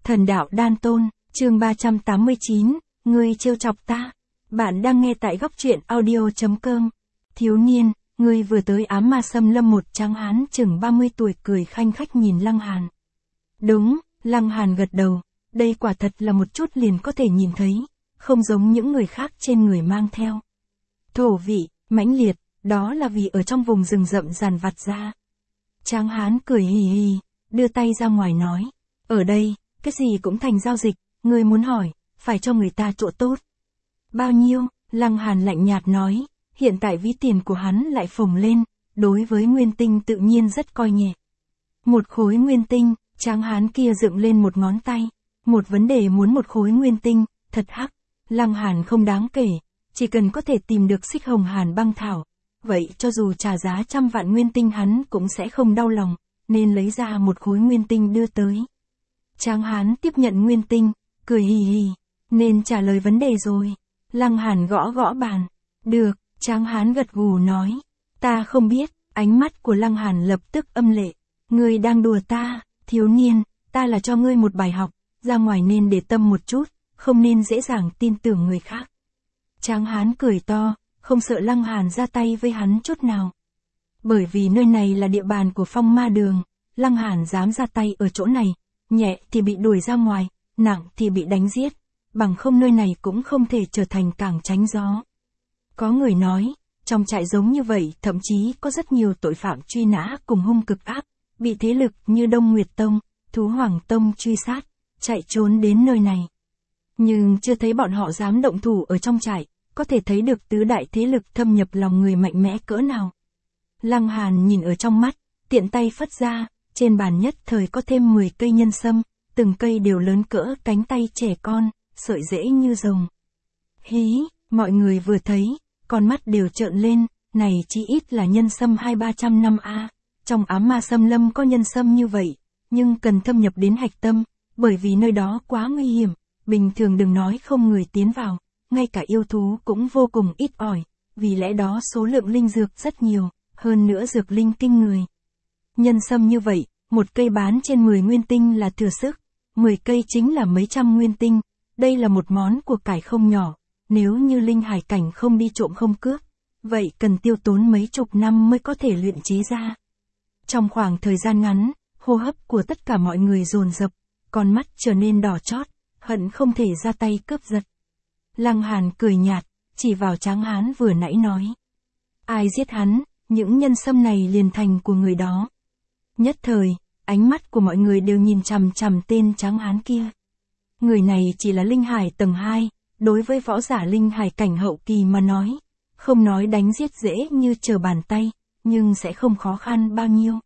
Thần đạo đan tôn, chương 389, ngươi trêu chọc ta. Bạn đang nghe tại góc truyện audio.com. Thiếu niên, ngươi vừa tới ám ma xâm lâm. Một tráng hán chừng 30 tuổi cười khanh khách nhìn Lăng Hàn. Đúng, Lăng Hàn gật đầu, đây quả thật là một chút liền có thể nhìn thấy, không giống những người khác trên người mang theo. Thổ vị, mãnh liệt, đó là vì ở trong vùng rừng rậm dàn vặt ra. Tráng hán cười hì hì, đưa tay ra ngoài nói, ở đây, cái gì cũng thành giao dịch, ngươi muốn hỏi, phải cho người ta chỗ tốt. Bao nhiêu? Lăng Hàn lạnh nhạt nói, hiện tại ví tiền của hắn lại phồng lên, đối với nguyên tinh tự nhiên rất coi nhẹ. Một khối nguyên tinh, tráng hán kia dựng lên một ngón tay, một vấn đề muốn một khối nguyên tinh, thật hắc, Lăng Hàn không đáng kể, chỉ cần có thể tìm được xích hồng hàn băng thảo, vậy cho dù trả giá 100 vạn nguyên tinh hắn cũng sẽ không đau lòng, nên lấy ra một khối nguyên tinh đưa tới. Tráng hán tiếp nhận nguyên tinh, cười hì hì, nên trả lời vấn đề rồi. Lăng Hàn gõ gõ bàn. Được, tráng hán gật gù nói. Ta không biết, ánh mắt của Lăng Hàn lập tức âm lệ. Ngươi đang đùa ta, thiếu niên, ta là cho ngươi một bài học, ra ngoài nên để tâm một chút, không nên dễ dàng tin tưởng người khác. Tráng hán cười to, không sợ Lăng Hàn ra tay với hắn chút nào. Bởi vì nơi này là địa bàn của Phong Ma Đường, Lăng Hàn dám ra tay ở chỗ này, nhẹ thì bị đuổi ra ngoài, nặng thì bị đánh giết, bằng không nơi này cũng không thể trở thành cảng tránh gió. Có người nói, trong trại giống như vậy thậm chí có rất nhiều tội phạm truy nã cùng hung cực ác, bị thế lực như Đông Nguyệt Tông, Thú Hoàng Tông truy sát, chạy trốn đến nơi này. Nhưng chưa thấy bọn họ dám động thủ ở trong trại, có thể thấy được tứ đại thế lực thâm nhập lòng người mạnh mẽ cỡ nào. Lăng Hàn nhìn ở trong mắt, tiện tay phất ra, trên bàn nhất thời có thêm 10 cây nhân sâm, từng cây đều lớn cỡ cánh tay trẻ con, sợi rễ như rồng. Hí, mọi người vừa thấy, con mắt đều trợn lên, này chỉ ít là nhân sâm 200-300 năm a. Trong ám ma xâm lâm có nhân sâm như vậy, nhưng cần thâm nhập đến hạch tâm, bởi vì nơi đó quá nguy hiểm, bình thường đừng nói không người tiến vào, ngay cả yêu thú cũng vô cùng ít ỏi, vì lẽ đó số lượng linh dược rất nhiều, hơn nữa dược linh kinh người. Nhân sâm như vậy, một cây bán trên 10 nguyên tinh là thừa sức, 10 cây chính là mấy trăm nguyên tinh, đây là một món của cải không nhỏ, nếu như linh hải cảnh không đi trộm không cướp, vậy cần tiêu tốn mấy chục năm mới có thể luyện chế ra. Trong khoảng thời gian ngắn, hô hấp của tất cả mọi người dồn dập, con mắt trở nên đỏ chót, hận không thể ra tay cướp giật. Lăng Hàn cười nhạt, chỉ vào tráng hán vừa nãy nói. Ai giết hắn, những nhân sâm này liền thành của người đó. Nhất thời, ánh mắt của mọi người đều nhìn chằm chằm tên tráng hán kia. Người này chỉ là linh hải tầng 2, đối với võ giả linh hải cảnh hậu kỳ mà nói, không nói đánh giết dễ như trở bàn tay, nhưng sẽ không khó khăn bao nhiêu.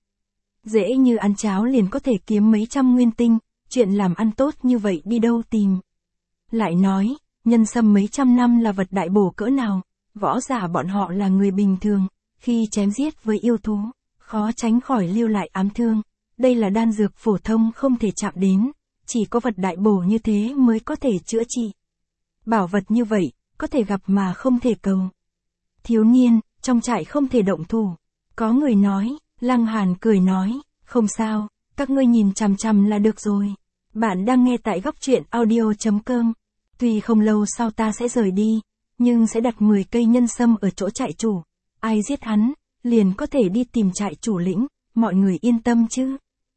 Dễ như ăn cháo liền có thể kiếm mấy trăm nguyên tinh, chuyện làm ăn tốt như vậy đi đâu tìm. Lại nói, nhân sâm mấy trăm năm là vật đại bổ cỡ nào, võ giả bọn họ là người bình thường, khi chém giết với yêu thú, khó tránh khỏi lưu lại ám thương, đây là đan dược phổ thông không thể chạm đến, chỉ có vật đại bổ như thế mới có thể chữa trị. Bảo vật như vậy, có thể gặp mà không thể cầu. Thiếu niên, trong trại không thể động thủ. Có người nói, Lăng Hàn cười nói, không sao, các ngươi nhìn chằm chằm là được rồi. Bạn đang nghe tại góc truyện audio.com. Tuy không lâu sau ta sẽ rời đi, nhưng sẽ đặt 10 cây nhân sâm ở chỗ trại chủ. Ai giết hắn, liền có thể đi tìm trại chủ lĩnh, mọi người yên tâm chứ.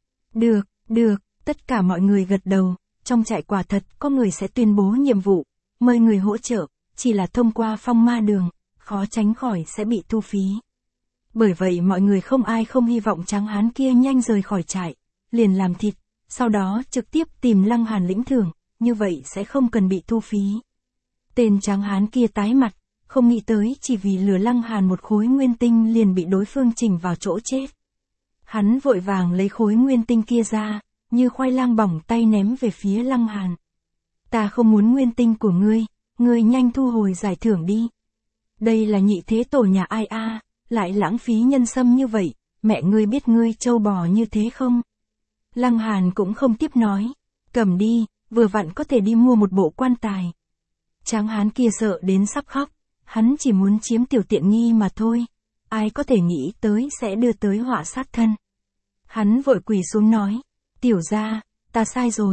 Được, tất cả mọi người gật đầu, trong trại quả thật có người sẽ tuyên bố nhiệm vụ, mời người hỗ trợ, chỉ là thông qua Phong Ma Đường, khó tránh khỏi sẽ bị thu phí. Bởi vậy mọi người không ai không hy vọng tráng hán kia nhanh rời khỏi trại, liền làm thịt, sau đó trực tiếp tìm Lăng Hàn lĩnh thưởng, như vậy sẽ không cần bị thu phí. Tên tráng hán kia tái mặt, không nghĩ tới chỉ vì lừa Lăng Hàn một khối nguyên tinh liền bị đối phương chỉnh vào chỗ chết. Hắn vội vàng lấy khối nguyên tinh kia ra, như khoai lang bỏng tay ném về phía Lăng Hàn. Ta không muốn nguyên tinh của ngươi nhanh thu hồi giải thưởng đi. Đây là nhị thế tổ nhà ai a, lại lãng phí nhân sâm như vậy, mẹ ngươi biết ngươi trâu bò như thế không? Lăng Hàn cũng không tiếp nói, cầm đi, vừa vặn có thể đi mua một bộ quan tài. Tráng hán kia sợ đến sắp khóc, hắn chỉ muốn chiếm tiểu tiện nghi mà thôi, ai có thể nghĩ tới sẽ đưa tới họa sát thân. Hắn vội quỳ xuống nói, tiểu gia, ta sai rồi,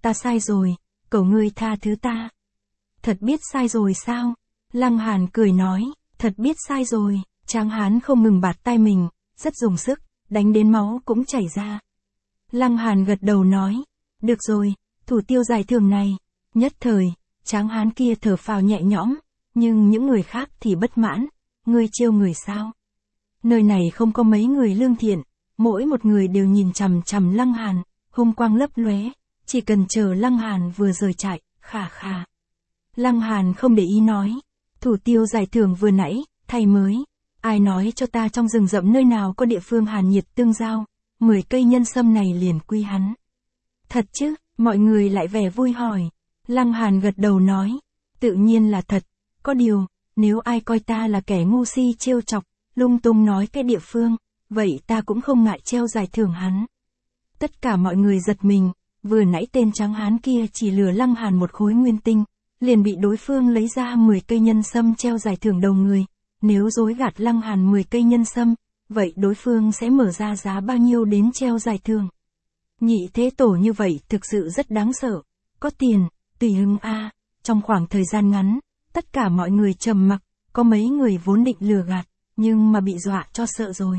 ta sai rồi, cầu ngươi tha thứ ta. Thật biết sai rồi sao? Lăng Hàn cười nói, thật biết sai rồi, Tráng Hán không ngừng bạt tai mình, rất dùng sức, đánh đến máu cũng chảy ra. Lăng Hàn gật đầu nói, được rồi, thủ tiêu giải thưởng này. Nhất thời, Tráng Hán kia thở phào nhẹ nhõm, nhưng những người khác thì bất mãn, ngươi trêu người sao? Nơi này không có mấy người lương thiện, mỗi một người đều nhìn chằm chằm Lăng Hàn, hung quang lấp lóe, chỉ cần chờ Lăng Hàn vừa rời trại, khà khà. Lăng Hàn không để ý nói, thủ tiêu giải thưởng vừa nãy, thay mới, ai nói cho ta trong rừng rậm nơi nào có địa phương hàn nhiệt tương giao, 10 cây nhân sâm này liền quy hắn. Thật chứ, mọi người lại vẻ vui hỏi. Lăng Hàn gật đầu nói, tự nhiên là thật, có điều, nếu ai coi ta là kẻ ngu si trêu chọc, lung tung nói cái địa phương, vậy ta cũng không ngại treo giải thưởng hắn. Tất cả mọi người giật mình, vừa nãy tên Tráng Hán kia chỉ lừa Lăng Hàn một khối nguyên tinh, liền bị đối phương lấy ra 10 cây nhân sâm treo giải thưởng đầu người. Nếu dối gạt Lăng Hàn 10 cây nhân sâm, vậy đối phương sẽ mở ra giá bao nhiêu đến treo giải thưởng. Nhị thế tổ như vậy thực sự rất đáng sợ. Có tiền, tùy hứng a. Trong khoảng thời gian ngắn, tất cả mọi người trầm mặc, có mấy người vốn định lừa gạt, nhưng mà bị dọa cho sợ rồi.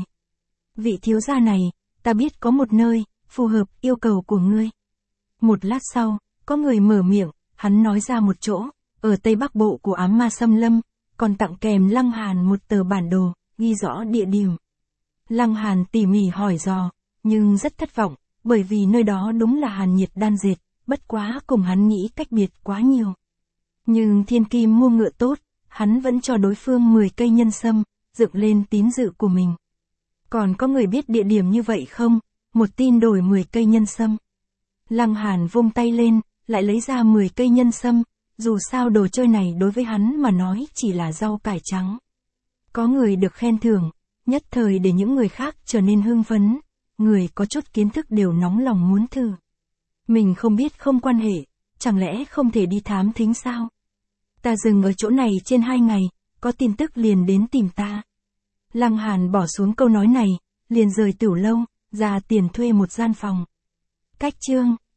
Vị thiếu gia này, ta biết có một nơi, phù hợp yêu cầu của ngươi. Một lát sau, có người mở miệng, hắn nói ra một chỗ, ở Tây Bắc Bộ của Ám Ma Xâm Lâm, còn tặng kèm Lăng Hàn một tờ bản đồ, ghi rõ địa điểm. Lăng Hàn tỉ mỉ hỏi dò, nhưng rất thất vọng, bởi vì nơi đó đúng là hàn nhiệt đan dệt, bất quá cùng hắn nghĩ cách biệt quá nhiều. Nhưng thiên kim mua ngựa tốt, hắn vẫn cho đối phương 10 cây nhân sâm, dựng lên tín dự của mình. Còn có người biết địa điểm như vậy không? Một tin đổi 10 cây nhân sâm. Lăng Hàn vung tay lên, lại lấy ra 10 cây nhân sâm, dù sao đồ chơi này đối với hắn mà nói chỉ là rau cải trắng. Có người được khen thưởng, nhất thời để những người khác trở nên hưng phấn, người có chút kiến thức đều nóng lòng muốn thử. Mình không biết không quan hệ, chẳng lẽ không thể đi thám thính sao? Ta dừng ở chỗ này trên 2 ngày, có tin tức liền đến tìm ta. Lăng Hàn bỏ xuống câu nói này, liền rời Tửu lâu, ra tiền thuê một gian phòng. Cách chương